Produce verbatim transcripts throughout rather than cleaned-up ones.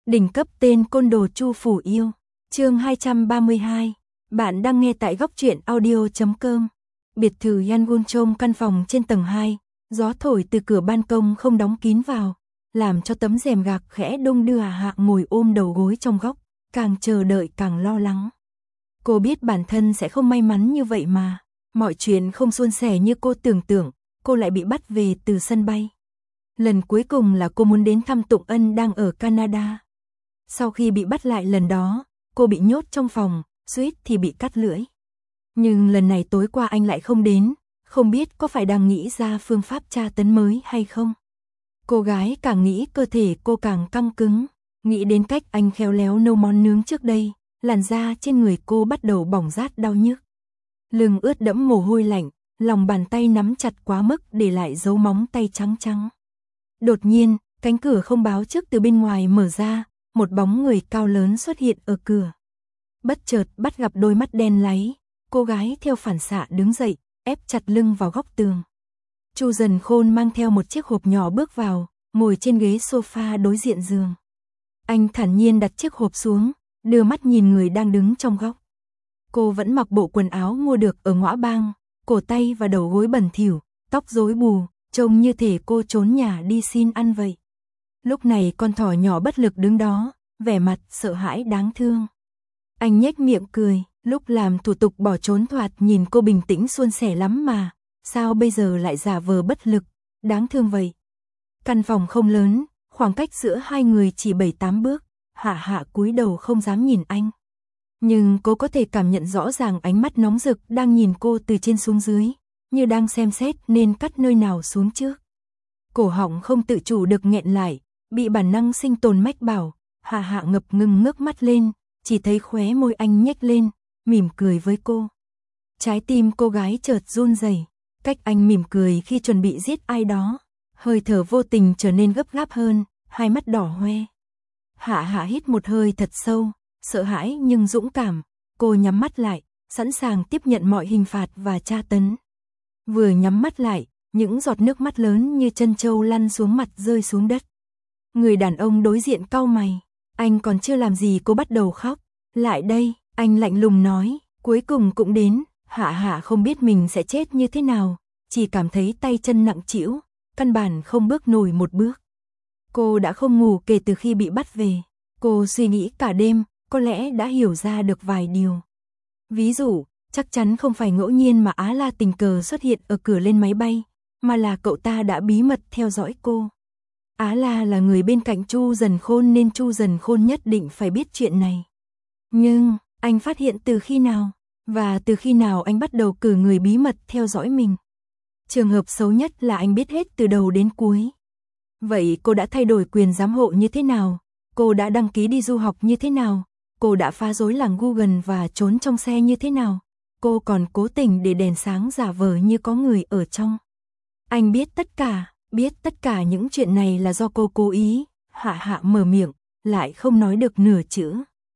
Đỉnh cấp tên côn đồ Chu Phủ Yêu. Chương hai trăm ba mươi hai. Bạn đang nghe tại góc truyện audio chấm com. Biệt thự Yangon trong căn phòng trên tầng hai, gió thổi từ cửa ban công không đóng kín vào, làm cho tấm rèm gạc khẽ đung đưa. Hạ Hạ ngồi ôm đầu gối trong góc, càng chờ đợi càng lo lắng. Cô biết bản thân sẽ không may mắn như vậy mà, mọi chuyện không suôn sẻ như cô tưởng tượng, cô lại bị bắt về từ sân bay. Lần cuối cùng là cô muốn đến thăm Tụng Ân đang ở Canada. Sau khi bị bắt lại lần đó, cô bị nhốt trong phòng, suýt thì bị cắt lưỡi. Nhưng lần này tối qua anh lại không đến, không biết có phải đang nghĩ ra phương pháp tra tấn mới hay không. Cô gái càng nghĩ cơ thể cô càng căng cứng, nghĩ đến cách anh khéo léo nấu món nướng trước đây, làn da trên người cô bắt đầu bỏng rát đau nhức. Lưng ướt đẫm mồ hôi lạnh, lòng bàn tay nắm chặt quá mức để lại dấu móng tay trắng trắng. Đột nhiên, cánh cửa không báo trước từ bên ngoài mở ra, một bóng người cao lớn xuất hiện ở cửa. Bất chợt bắt gặp đôi mắt đen láy, cô gái theo phản xạ đứng dậy, ép chặt lưng vào góc tường. Chu Dần Khôn mang theo một chiếc hộp nhỏ bước vào, ngồi trên ghế sofa đối diện giường. Anh thản nhiên đặt chiếc hộp xuống, đưa mắt nhìn người đang đứng trong góc. Cô vẫn mặc bộ quần áo mua được ở ngõ bang, cổ tay và đầu gối bẩn thỉu, tóc rối bù, trông như thể cô trốn nhà đi xin ăn vậy. Lúc này con thỏ nhỏ bất lực đứng đó, vẻ mặt sợ hãi đáng thương. Anh nhếch miệng cười, lúc làm thủ tục bỏ trốn thoạt nhìn cô bình tĩnh suôn sẻ lắm mà, sao bây giờ lại giả vờ bất lực, đáng thương vậy. Căn phòng không lớn, khoảng cách giữa hai người chỉ bảy tám bước, Hạ Hạ cúi đầu không dám nhìn anh. Nhưng cô có thể cảm nhận rõ ràng ánh mắt nóng rực đang nhìn cô từ trên xuống dưới, như đang xem xét nên cắt nơi nào xuống trước. Cổ họng không tự chủ được nghẹn lại, bị bản năng sinh tồn mách bảo. Hạ Hạ ngập ngừng ngước mắt lên, chỉ thấy khóe môi anh nhếch lên, mỉm cười với cô. Trái tim cô gái chợt run rẩy, cách anh mỉm cười khi chuẩn bị giết ai đó, hơi thở vô tình trở nên gấp gáp hơn, hai mắt đỏ hoe. Hạ Hạ hít một hơi thật sâu, sợ hãi nhưng dũng cảm, cô nhắm mắt lại, sẵn sàng tiếp nhận mọi hình phạt và tra tấn. Vừa nhắm mắt lại, những giọt nước mắt lớn như chân trâu lăn xuống mặt rơi xuống đất. Người đàn ông đối diện cau mày, anh còn chưa làm gì cô bắt đầu khóc. Lại đây, anh lạnh lùng nói, cuối cùng cũng đến. Hạ Hạ không biết mình sẽ chết như thế nào, chỉ cảm thấy tay chân nặng trĩu, căn bản không bước nổi một bước. Cô đã không ngủ kể từ khi bị bắt về, cô suy nghĩ cả đêm, có lẽ đã hiểu ra được vài điều. Ví dụ, chắc chắn không phải ngẫu nhiên mà Á La tình cờ xuất hiện ở cửa lên máy bay, mà là cậu ta đã bí mật theo dõi cô. Á La là người bên cạnh Chu Dần Khôn nên Chu Dần Khôn nhất định phải biết chuyện này. Nhưng, anh phát hiện từ khi nào? Và từ khi nào anh bắt đầu cử người bí mật theo dõi mình? Trường hợp xấu nhất là anh biết hết từ đầu đến cuối. Vậy cô đã thay đổi quyền giám hộ như thế nào? Cô đã đăng ký đi du học như thế nào? Cô đã phá rối làng Google và trốn trong xe như thế nào? Cô còn cố tình để đèn sáng giả vờ như có người ở trong. Anh biết tất cả, biết tất cả những chuyện này là do cô cố ý. Hạ Hạ mở miệng, lại không nói được nửa chữ.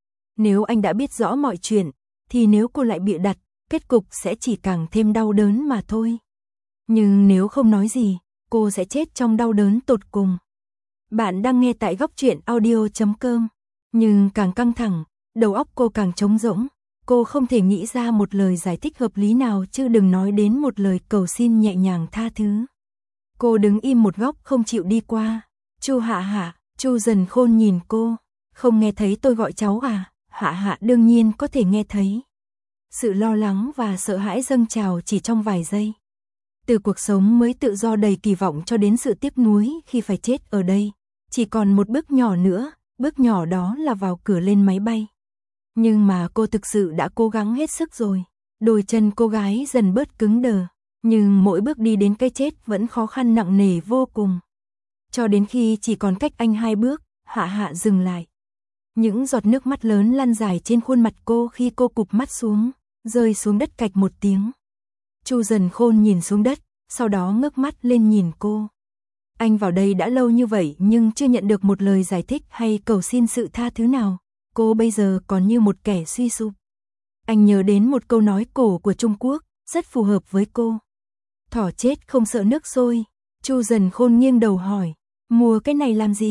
Nếu anh đã biết rõ mọi chuyện, thì nếu cô lại bịa đặt, kết cục sẽ chỉ càng thêm đau đớn mà thôi. Nhưng nếu không nói gì, cô sẽ chết trong đau đớn tột cùng. Bạn đang nghe tại góc truyện audio chấm com. Nhưng càng căng thẳng, đầu óc cô càng trống rỗng. Cô không thể nghĩ ra một lời giải thích hợp lý nào chứ đừng nói đến một lời cầu xin nhẹ nhàng tha thứ. Cô đứng im một góc không chịu đi qua. Chu Hạ Hạ, Chu Dần Khôn nhìn cô. Không nghe thấy tôi gọi cháu à? Hạ Hạ đương nhiên có thể nghe thấy. Sự lo lắng và sợ hãi dâng trào chỉ trong vài giây. Từ cuộc sống mới tự do đầy kỳ vọng cho đến sự tiếc nuối khi phải chết ở đây. Chỉ còn một bước nhỏ nữa, bước nhỏ đó là vào cửa lên máy bay. Nhưng mà cô thực sự đã cố gắng hết sức rồi. Đôi chân cô gái dần bớt cứng đờ. Nhưng mỗi bước đi đến cái chết vẫn khó khăn nặng nề vô cùng. Cho đến khi chỉ còn cách anh hai bước, Hạ Hạ dừng lại. Những giọt nước mắt lớn lăn dài trên khuôn mặt cô khi cô cụp mắt xuống, rơi xuống đất cạch một tiếng. Chu Dần Khôn nhìn xuống đất, sau đó ngước mắt lên nhìn cô. Anh vào đây đã lâu như vậy nhưng chưa nhận được một lời giải thích hay cầu xin sự tha thứ nào. Cô bây giờ còn như một kẻ suy sụp. Anh nhớ đến một câu nói cổ của Trung Quốc, rất phù hợp với cô. Thỏ chết không sợ nước sôi. Chu Dần Khôn nghiêng đầu hỏi, mua cái này làm gì?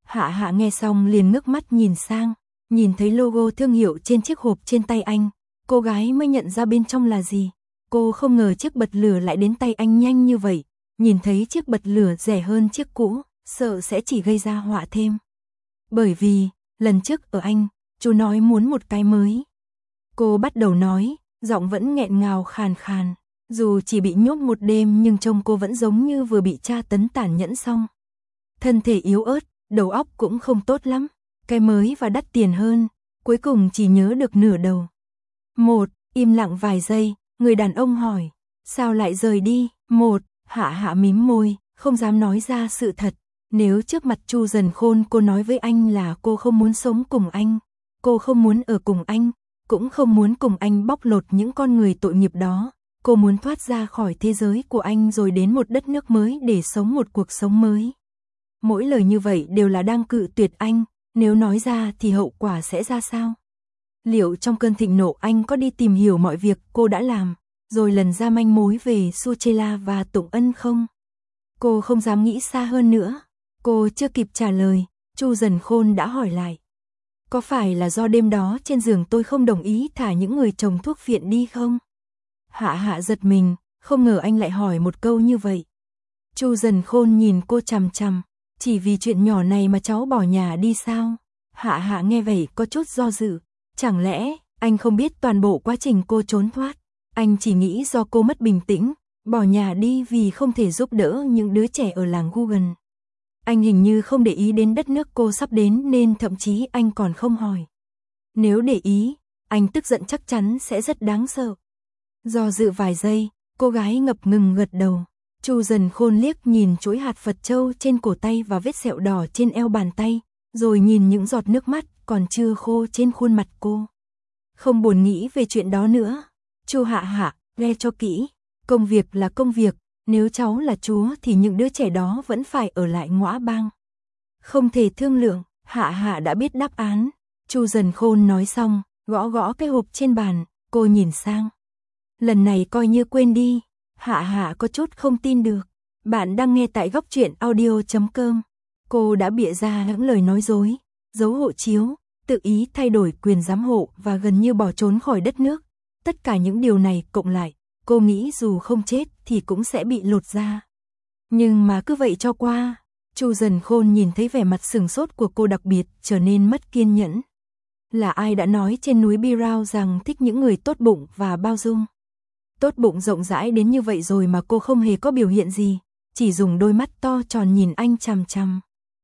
Hạ Hạ nghe xong liền ngước mắt nhìn sang, nhìn thấy logo thương hiệu trên chiếc hộp trên tay anh, cô gái mới nhận ra bên trong là gì. Cô không ngờ chiếc bật lửa lại đến tay anh nhanh như vậy, nhìn thấy chiếc bật lửa rẻ hơn chiếc cũ, sợ sẽ chỉ gây ra họa thêm. Bởi vì, lần trước ở Anh, chú nói muốn một cái mới. Cô bắt đầu nói, giọng vẫn nghẹn ngào khàn khàn, dù chỉ bị nhốt một đêm nhưng trông cô vẫn giống như vừa bị tra tấn tàn nhẫn xong. Thân thể yếu ớt, đầu óc cũng không tốt lắm, cái mới và đắt tiền hơn, cuối cùng chỉ nhớ được nửa đầu. Một, im lặng vài giây, người đàn ông hỏi, sao lại rời đi? Một, Hạ Hạ mím môi, không dám nói ra sự thật. Nếu trước mặt Chu Dần Khôn cô nói với anh là cô không muốn sống cùng anh, cô không muốn ở cùng anh, cũng không muốn cùng anh bóc lột những con người tội nghiệp đó, cô muốn thoát ra khỏi thế giới của anh rồi đến một đất nước mới để sống một cuộc sống mới. Mỗi lời như vậy đều là đang cự tuyệt anh, nếu nói ra thì hậu quả sẽ ra sao? Liệu trong cơn thịnh nộ anh có đi tìm hiểu mọi việc cô đã làm, rồi lần ra manh mối về Suchela và Tụng Ân không? Cô không dám nghĩ xa hơn nữa. Cô chưa kịp trả lời, Chu Dần Khôn đã hỏi lại. Có phải là do đêm đó trên giường tôi không đồng ý thả những người trồng thuốc viện đi không? Hạ Hạ giật mình, không ngờ anh lại hỏi một câu như vậy. Chu Dần Khôn nhìn cô chằm chằm, chỉ vì chuyện nhỏ này mà cháu bỏ nhà đi sao? Hạ Hạ nghe vậy có chút do dự, chẳng lẽ anh không biết toàn bộ quá trình cô trốn thoát, anh chỉ nghĩ do cô mất bình tĩnh, bỏ nhà đi vì không thể giúp đỡ những đứa trẻ ở làng Gugan. Anh hình như không để ý đến đất nước cô sắp đến nên thậm chí anh còn không hỏi. Nếu để ý, anh tức giận chắc chắn sẽ rất đáng sợ. Do dự vài giây, cô gái ngập ngừng gật đầu. Chu Dần Khôn liếc nhìn chuỗi hạt Phật châu trên cổ tay và vết sẹo đỏ trên eo bàn tay, rồi nhìn những giọt nước mắt còn chưa khô trên khuôn mặt cô. Không buồn nghĩ về chuyện đó nữa. Chu Hạ Hạ, nghe cho kỹ, công việc là công việc. Nếu cháu là chúa thì những đứa trẻ đó vẫn phải ở lại ngõa bang. Không thể thương lượng, Hạ Hạ đã biết đáp án. Chu Dần Khôn nói xong, gõ gõ cái hộp trên bàn, cô nhìn sang. Lần này coi như quên đi, Hạ Hạ có chút không tin được. Bạn đang nghe tại góc truyện audio chấm com. Cô đã bịa ra những lời nói dối, giấu hộ chiếu, tự ý thay đổi quyền giám hộ và gần như bỏ trốn khỏi đất nước. Tất cả những điều này cộng lại, cô nghĩ dù không chết thì cũng sẽ bị lột ra. Nhưng mà cứ vậy cho qua. Chu Dần Khôn nhìn thấy vẻ mặt sừng sốt của cô đặc biệt trở nên mất kiên nhẫn. Là ai đã nói trên núi Birao rằng thích những người tốt bụng và bao dung? Tốt bụng rộng rãi đến như vậy rồi mà cô không hề có biểu hiện gì, chỉ dùng đôi mắt to tròn nhìn anh chằm chằm.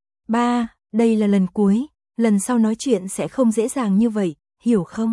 Ba, đây là lần cuối, lần sau nói chuyện sẽ không dễ dàng như vậy, hiểu không?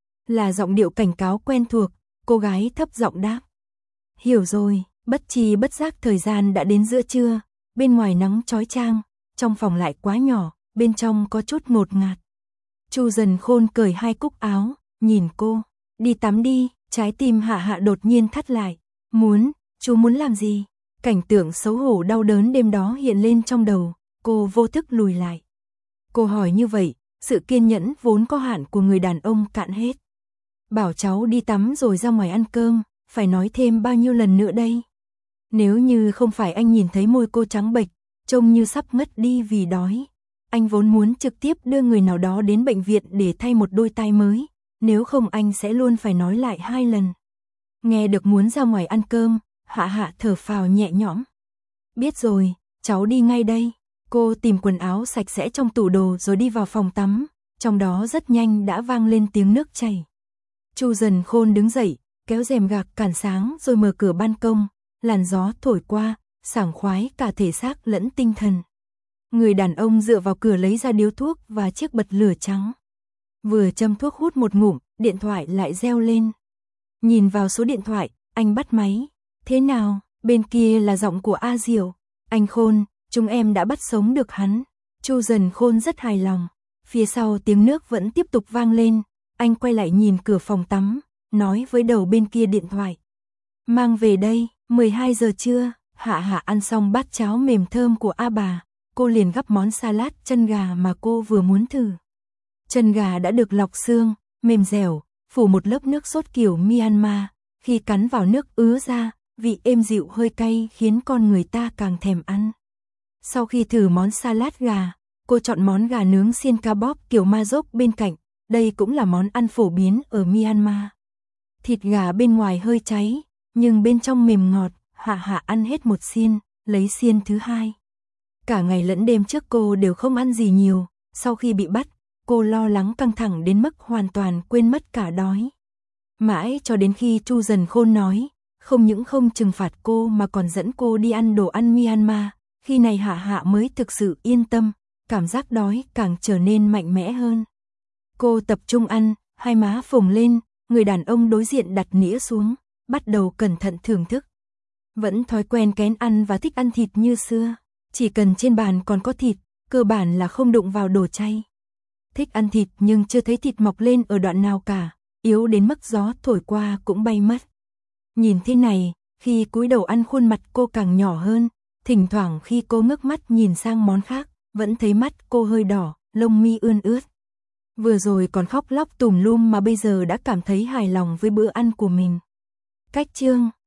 Là giọng điệu cảnh cáo quen thuộc, cô gái thấp giọng đáp. Hiểu rồi, bất tri bất giác thời gian đã đến giữa trưa, bên ngoài nắng chói chang, trong phòng lại quá nhỏ, bên trong có chút ngột ngạt. Chu Dần Khôn cởi hai cúc áo, nhìn cô, đi tắm đi, trái tim Hạ Hạ đột nhiên thắt lại. Muốn, chú muốn làm gì? Cảnh tượng xấu hổ đau đớn đêm đó hiện lên trong đầu, cô vô thức lùi lại. Cô hỏi như vậy, sự kiên nhẫn vốn có hạn của người đàn ông cạn hết. Bảo cháu đi tắm rồi ra ngoài ăn cơm, phải nói thêm bao nhiêu lần nữa đây? Nếu như không phải anh nhìn thấy môi cô trắng bệch, trông như sắp ngất đi vì đói, anh vốn muốn trực tiếp đưa người nào đó đến bệnh viện để thay một đôi tai mới, nếu không anh sẽ luôn phải nói lại hai lần. Nghe được muốn ra ngoài ăn cơm, Hạ Hạ thở phào nhẹ nhõm. Biết rồi, cháu đi ngay đây. Cô tìm quần áo sạch sẽ trong tủ đồ rồi đi vào phòng tắm, trong đó rất nhanh đã vang lên tiếng nước chảy. Chu Dần Khôn đứng dậy, kéo rèm gạc cản sáng rồi mở cửa ban công, làn gió thổi qua, sảng khoái cả thể xác lẫn tinh thần. Người đàn ông dựa vào cửa lấy ra điếu thuốc và chiếc bật lửa trắng. Vừa châm thuốc hút một ngụm, điện thoại lại reo lên. Nhìn vào số điện thoại, anh bắt máy. Thế nào? Bên kia là giọng của A Diệu. Anh Khôn, chúng em đã bắt sống được hắn. Chu Dần Khôn rất hài lòng. Phía sau tiếng nước vẫn tiếp tục vang lên. Anh quay lại nhìn cửa phòng tắm, nói với đầu bên kia điện thoại. Mang về đây, mười hai giờ trưa. Hạ Hạ ăn xong bát cháo mềm thơm của A bà, cô liền gắp món salad chân gà mà cô vừa muốn thử. Chân gà đã được lọc xương, mềm dẻo, phủ một lớp nước sốt kiểu Myanmar, khi cắn vào nước ứa ra, vị êm dịu hơi cay khiến con người ta càng thèm ăn. Sau khi thử món salad gà, cô chọn món gà nướng xiên ca bóp kiểu ma dốc bên cạnh, đây cũng là món ăn phổ biến ở Myanmar. Thịt gà bên ngoài hơi cháy, nhưng bên trong mềm ngọt, Hạ Hạ ăn hết một xiên, lấy xiên thứ hai. Cả ngày lẫn đêm trước cô đều không ăn gì nhiều, sau khi bị bắt, cô lo lắng căng thẳng đến mức hoàn toàn quên mất cả đói. Mãi cho đến khi Chu Dần Khôn nói, không những không trừng phạt cô mà còn dẫn cô đi ăn đồ ăn Myanmar, khi này Hạ Hạ mới thực sự yên tâm, cảm giác đói càng trở nên mạnh mẽ hơn. Cô tập trung ăn, hai má phồng lên, người đàn ông đối diện đặt nĩa xuống, bắt đầu cẩn thận thưởng thức. Vẫn thói quen kén ăn và thích ăn thịt như xưa, chỉ cần trên bàn còn có thịt, cơ bản là không đụng vào đồ chay. Thích ăn thịt nhưng chưa thấy thịt mọc lên ở đoạn nào cả, yếu đến mức gió thổi qua cũng bay mất. Nhìn thế này, khi cúi đầu ăn khuôn mặt cô càng nhỏ hơn, thỉnh thoảng khi cô ngước mắt nhìn sang món khác, vẫn thấy mắt cô hơi đỏ, lông mi ươn ướt. Vừa rồi còn khóc lóc tùm lum mà bây giờ đã cảm thấy hài lòng với bữa ăn của mình. Cách chương